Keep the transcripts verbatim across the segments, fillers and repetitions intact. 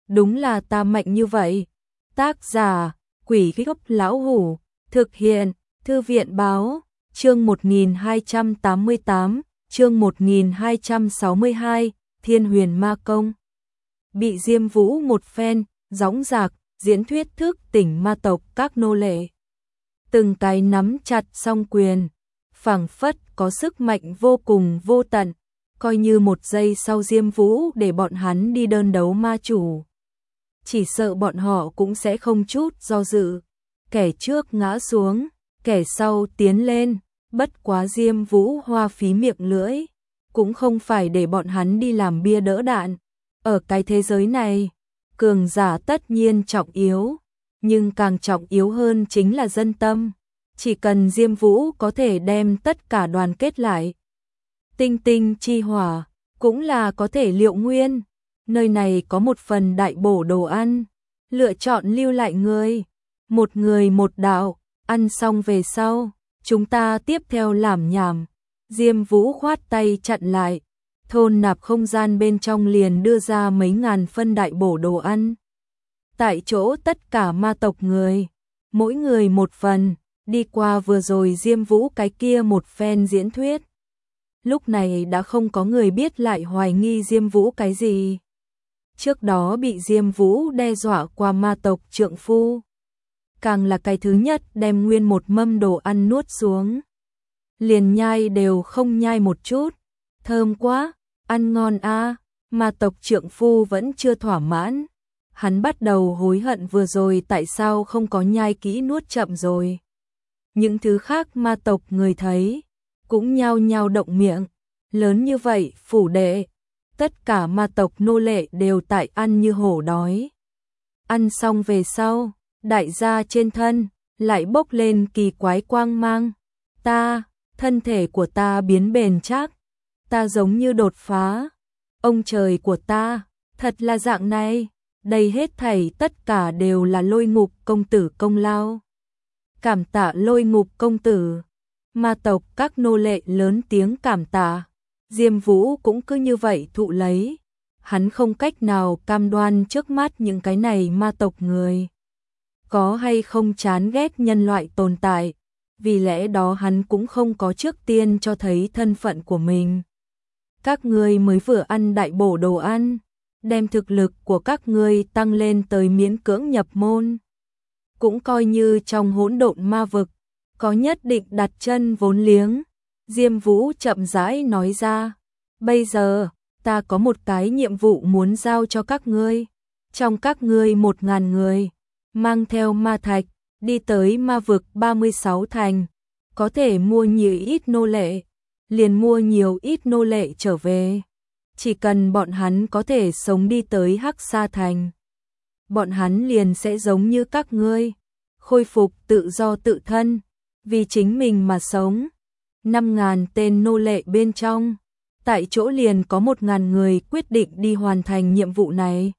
đúng là ta mạnh như vậy. Tác giả, Quỷ Gốc Lão Hủ, thực hiện, Thư viện báo, chương một nghìn hai trăm tám mươi tám, chương một nghìn hai trăm sáu mươi hai, Thiên Huyền Ma Công. Bị Diêm Vũ một phen, dõng dạc, diễn thuyết thức tỉnh ma tộc các nô lệ. Từng cái nắm chặt song quyền, phảng phất có sức mạnh vô cùng vô tận, coi như một giây sau Diêm Vũ để bọn hắn đi đơn đấu ma chủ. Chỉ sợ bọn họ cũng sẽ không chút do dự, kẻ trước ngã xuống, kẻ sau tiến lên, bất quá Diêm Vũ hoa phí miệng lưỡi, cũng không phải để bọn hắn đi làm bia đỡ đạn. Ở cái thế giới này, cường giả tất nhiên trọng yếu, nhưng càng trọng yếu hơn chính là dân tâm. Chỉ cần Diêm Vũ có thể đem tất cả đoàn kết lại, tinh tinh chi hỏa, cũng là có thể liệu nguyên. Nơi này có một phần đại bổ đồ ăn, lựa chọn lưu lại người, một người một đạo, ăn xong về sau, chúng ta tiếp theo làm nhảm. Diêm Vũ khoát tay chặn lại, thôn nạp không gian bên trong liền đưa ra mấy ngàn phân đại bổ đồ ăn. Tại chỗ tất cả ma tộc người, mỗi người một phần, đi qua vừa rồi Diêm Vũ cái kia một phen diễn thuyết. Lúc này đã không có người biết lại hoài nghi Diêm Vũ cái gì. Trước đó bị Diêm Vũ đe dọa qua ma tộc trượng phu, càng là cái thứ nhất đem nguyên một mâm đồ ăn nuốt xuống. Liền nhai đều không nhai một chút, thơm quá, ăn ngon a. À. Ma tộc trượng phu vẫn chưa thỏa mãn, hắn bắt đầu hối hận vừa rồi tại sao không có nhai kỹ nuốt chậm rồi. Những thứ khác ma tộc người thấy, cũng nhao nhao động miệng, lớn như vậy phủ đệ, tất cả ma tộc nô lệ đều tại ăn như hổ đói. Ăn xong về sau, đại gia trên thân lại bốc lên kỳ quái quang mang. Ta, thân thể của ta biến bền chắc, ta giống như đột phá. Ông trời của ta, thật là dạng này, đây hết thảy tất cả đều là Lôi Ngục công tử công lao. Cảm tạ Lôi Ngục công tử. Ma tộc các nô lệ lớn tiếng cảm tạ. Diêm Vũ cũng cứ như vậy thụ lấy. Hắn không cách nào cam đoan trước mắt những cái này ma tộc người có hay không chán ghét nhân loại tồn tại, vì lẽ đó hắn cũng không có trước tiên cho thấy thân phận của mình. Các ngươi mới vừa ăn đại bổ đồ ăn, đem thực lực của các ngươi tăng lên tới miễn cưỡng nhập môn, cũng coi như trong hỗn độn ma vực có nhất định đặt chân vốn liếng. Diêm Vũ chậm rãi nói ra, bây giờ ta có một cái nhiệm vụ muốn giao cho các ngươi. Trong các ngươi một ngàn người, mang theo ma thạch, đi tới ma vực ba mươi sáu thành, có thể mua nhiều ít nô lệ, liền mua nhiều ít nô lệ trở về. Chỉ cần bọn hắn có thể sống đi tới Hắc Sa thành, bọn hắn liền sẽ giống như các ngươi, khôi phục tự do tự thân, vì chính mình mà sống. Năm ngàn tên nô lệ bên trong, tại chỗ liền có một ngàn người quyết định đi hoàn thành nhiệm vụ này.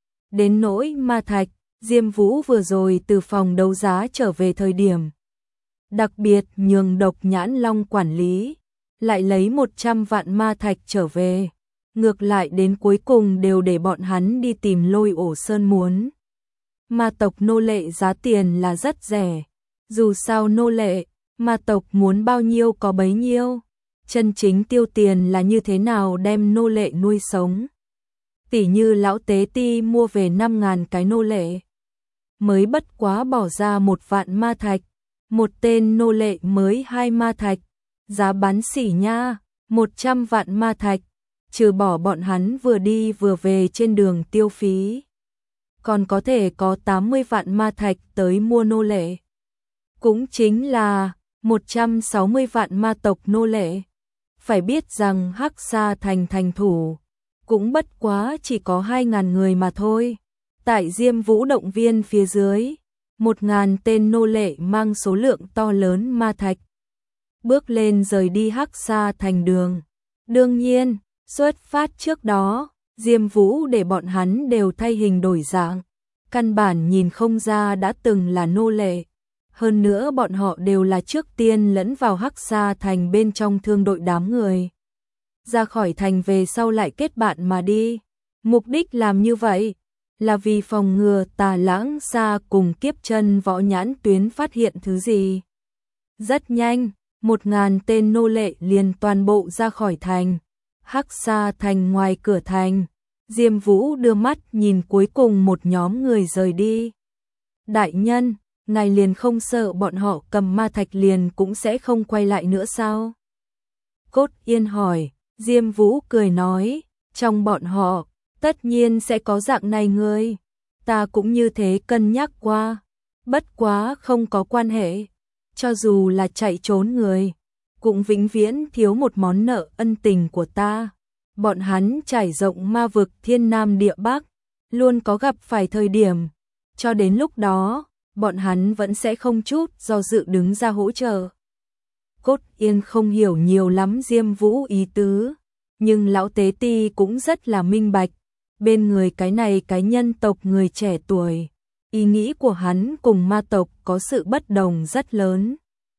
Đến nỗi ma thạch, Diêm Vũ vừa rồi từ phòng đấu giá trở về thời điểm, đặc biệt nhường Độc Nhãn Long quản lý, lại lấy một trăm vạn ma thạch trở về. Ngược lại đến cuối cùng đều để bọn hắn đi tìm Lôi Ổ Sơn muốn. Ma tộc nô lệ giá tiền là rất rẻ, dù sao nô lệ, ma tộc muốn bao nhiêu có bấy nhiêu. Chân chính tiêu tiền là như thế nào đem nô lệ nuôi sống. Tỉ như lão tế ti mua về năm ngàn cái nô lệ, mới bất quá bỏ ra một vạn ma thạch, một tên nô lệ mới hai ma thạch, giá bán xỉ nha, một trăm vạn ma thạch, trừ bỏ bọn hắn vừa đi vừa về trên đường tiêu phí, còn có thể có tám mươi vạn ma thạch tới mua nô lệ. Cũng chính là một trăm sáu mươi vạn ma tộc nô lệ. Phải biết rằng Hắc Sa thành thành thủ cũng bất quá chỉ có hai ngàn người mà thôi. Tại Diêm Vũ động viên phía dưới, một ngàn tên nô lệ mang số lượng to lớn ma thạch, bước lên rời đi Hắc Sa thành đường. Đương nhiên, xuất phát trước đó, Diêm Vũ để bọn hắn đều thay hình đổi dạng, căn bản nhìn không ra đã từng là nô lệ. Hơn nữa bọn họ đều là trước tiên lẫn vào Hắc Sa thành bên trong thương đội đám người. Ra khỏi thành về sau lại kết bạn mà đi. Mục đích làm như vậy là vì phòng ngừa Tà Lãng Sa cùng Kiếp Chân Võ nhãn tuyến phát hiện thứ gì. Rất nhanh, một ngàn tên nô lệ liền toàn bộ ra khỏi thành. Hắc Sa thành ngoài cửa thành, Diêm Vũ đưa mắt nhìn cuối cùng một nhóm người rời đi. Đại nhân, ngài liền không sợ bọn họ cầm ma thạch liền cũng sẽ không quay lại nữa sao? Cốt Yên hỏi. Diêm Vũ cười nói, trong bọn họ, tất nhiên sẽ có dạng này người. Ta cũng như thế cân nhắc qua, bất quá không có quan hệ. Cho dù là chạy trốn người, cũng vĩnh viễn thiếu một món nợ ân tình của ta. Bọn hắn trải rộng ma vực thiên nam địa bắc, luôn có gặp phải thời điểm. Cho đến lúc đó, bọn hắn vẫn sẽ không chút do dự đứng ra hỗ trợ. Cốt Yên không hiểu nhiều lắm Diêm Vũ ý tứ, nhưng lão tế ti cũng rất là minh bạch. Bên người cái này cái nhân tộc người trẻ tuổi, ý nghĩ của hắn cùng ma tộc có sự bất đồng rất lớn.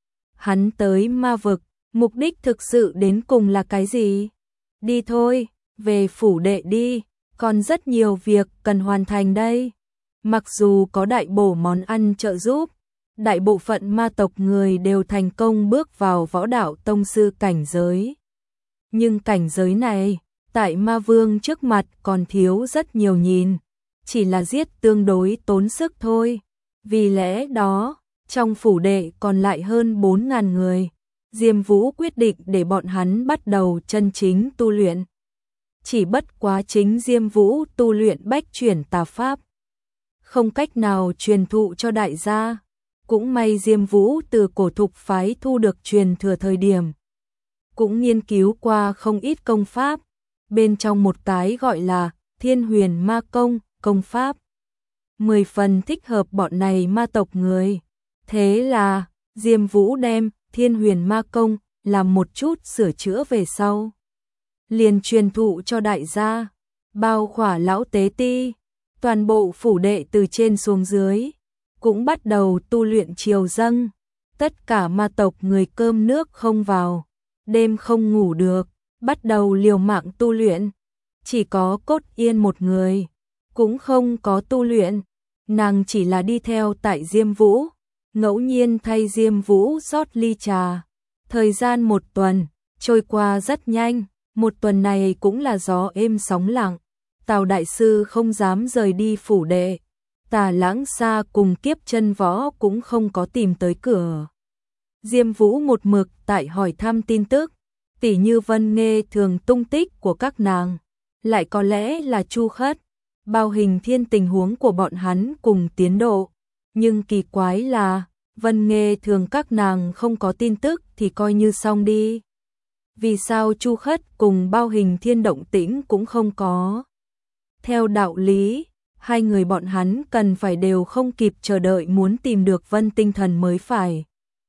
Hắn tới ma vực, mục đích thực sự đến cùng là cái gì? Đi thôi, về phủ đệ đi, còn rất nhiều việc cần hoàn thành đây. Mặc dù có đại bổ món ăn trợ giúp, đại bộ phận ma tộc người đều thành công bước vào võ đạo tông sư cảnh giới. Nhưng cảnh giới này, tại ma vương trước mặt còn thiếu rất nhiều nhìn, chỉ là giết tương đối tốn sức thôi. Vì lẽ đó, trong phủ đệ còn lại hơn bốn ngàn người, Diêm Vũ quyết định để bọn hắn bắt đầu chân chính tu luyện. Chỉ bất quá chính Diêm Vũ tu luyện bách chuyển tà pháp, không cách nào truyền thụ cho đại gia. Cũng may Diêm Vũ từ cổ thục phái thu được truyền thừa thời điểm, cũng nghiên cứu qua không ít công pháp, bên trong một cái gọi là Thiên Huyền Ma Công, công pháp mười phần thích hợp bọn này ma tộc người. Thế là, Diêm Vũ đem Thiên Huyền Ma Công làm một chút sửa chữa về sau, liền truyền thụ cho đại gia, bao khỏa lão tế ti, toàn bộ phủ đệ từ trên xuống dưới, cũng bắt đầu tu luyện triều dâng. Tất cả ma tộc người cơm nước không vào, đêm không ngủ được, bắt đầu liều mạng tu luyện. Chỉ có Cốt Yên một người, cũng không có tu luyện, nàng chỉ là đi theo tại Diêm Vũ, ngẫu nhiên thay Diêm Vũ rót ly trà. Thời gian một tuần, trôi qua rất nhanh, một tuần này cũng là gió êm sóng lặng. Tào đại sư không dám rời đi phủ đệ, Tà Lãng Sa cùng Kiếp Chân Võ cũng không có tìm tới cửa. Diêm Vũ một mực tại hỏi thăm tin tức, tỉ như Vân Nghê thường tung tích của các nàng, lại có lẽ là Chu Khất, Bao Hình Thiên tình huống của bọn hắn cùng tiến độ. Nhưng kỳ quái là, Vân Nghê thường các nàng không có tin tức thì coi như xong đi. Vì sao Chu Khất cùng Bao Hình Thiên động tĩnh cũng không có? Theo đạo lý, hai người bọn hắn cần phải đều không kịp chờ đợi muốn tìm được Vân Tinh Thần mới phải.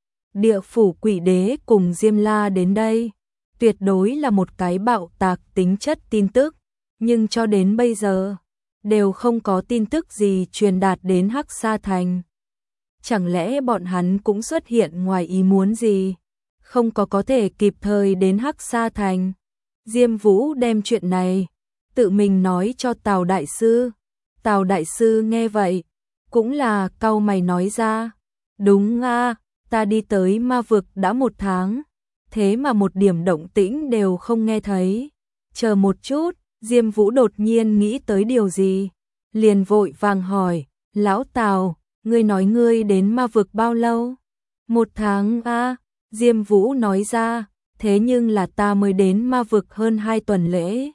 Địa phủ Quỷ Đế cùng Diêm La đến đây, tuyệt đối là một cái bạo tạc tính chất tin tức, nhưng cho đến bây giờ, đều không có tin tức gì truyền đạt đến Hắc Sa Thành. Chẳng lẽ bọn hắn cũng xuất hiện ngoài ý muốn gì, không có có thể kịp thời đến Hắc Sa Thành? Diêm Vũ đem chuyện này tự mình nói cho Tào đại sư. Tào đại sư nghe vậy, cũng là cau mày nói ra, đúng a, ta đi tới ma vực đã một tháng, thế mà một điểm động tĩnh đều không nghe thấy. Chờ một chút, Diêm Vũ đột nhiên nghĩ tới điều gì, liền vội vàng hỏi, lão Tào, ngươi nói ngươi đến ma vực bao lâu? Một tháng a, Diêm Vũ nói ra, thế nhưng là ta mới đến ma vực hơn hai tuần lễ.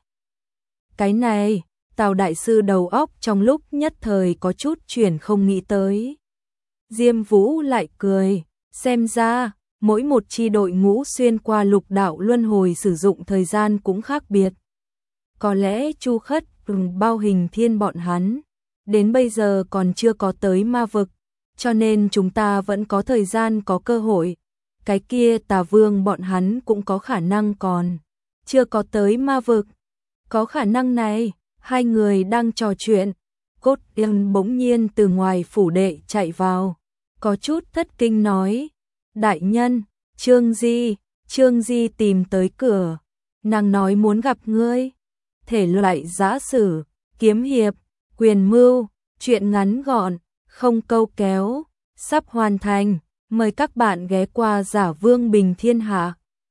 Cái này, Tào đại sư đầu óc trong lúc nhất thời có chút chuyển không nghĩ tới. Diêm Vũ lại cười, xem ra, mỗi một chi đội ngũ xuyên qua lục đạo luân hồi sử dụng thời gian cũng khác biệt. Có lẽ Chu Khất cùng Bao Hình Thiên bọn hắn, đến bây giờ còn chưa có tới ma vực, cho nên chúng ta vẫn có thời gian có cơ hội. Cái kia Tà Vương bọn hắn cũng có khả năng còn chưa có tới ma vực. Có khả năng này, hai người đang trò chuyện, Cốt Yên bỗng nhiên từ ngoài phủ đệ chạy vào, có chút thất kinh nói, đại nhân, Trương Di, Trương Di tìm tới cửa, nàng nói muốn gặp ngươi. Thể loại giã sử, kiếm hiệp, Quyền mưu, chuyện ngắn gọn, không câu kéo, sắp hoàn thành. Mời các bạn ghé qua Giả Vương Bình Thiên Hạ.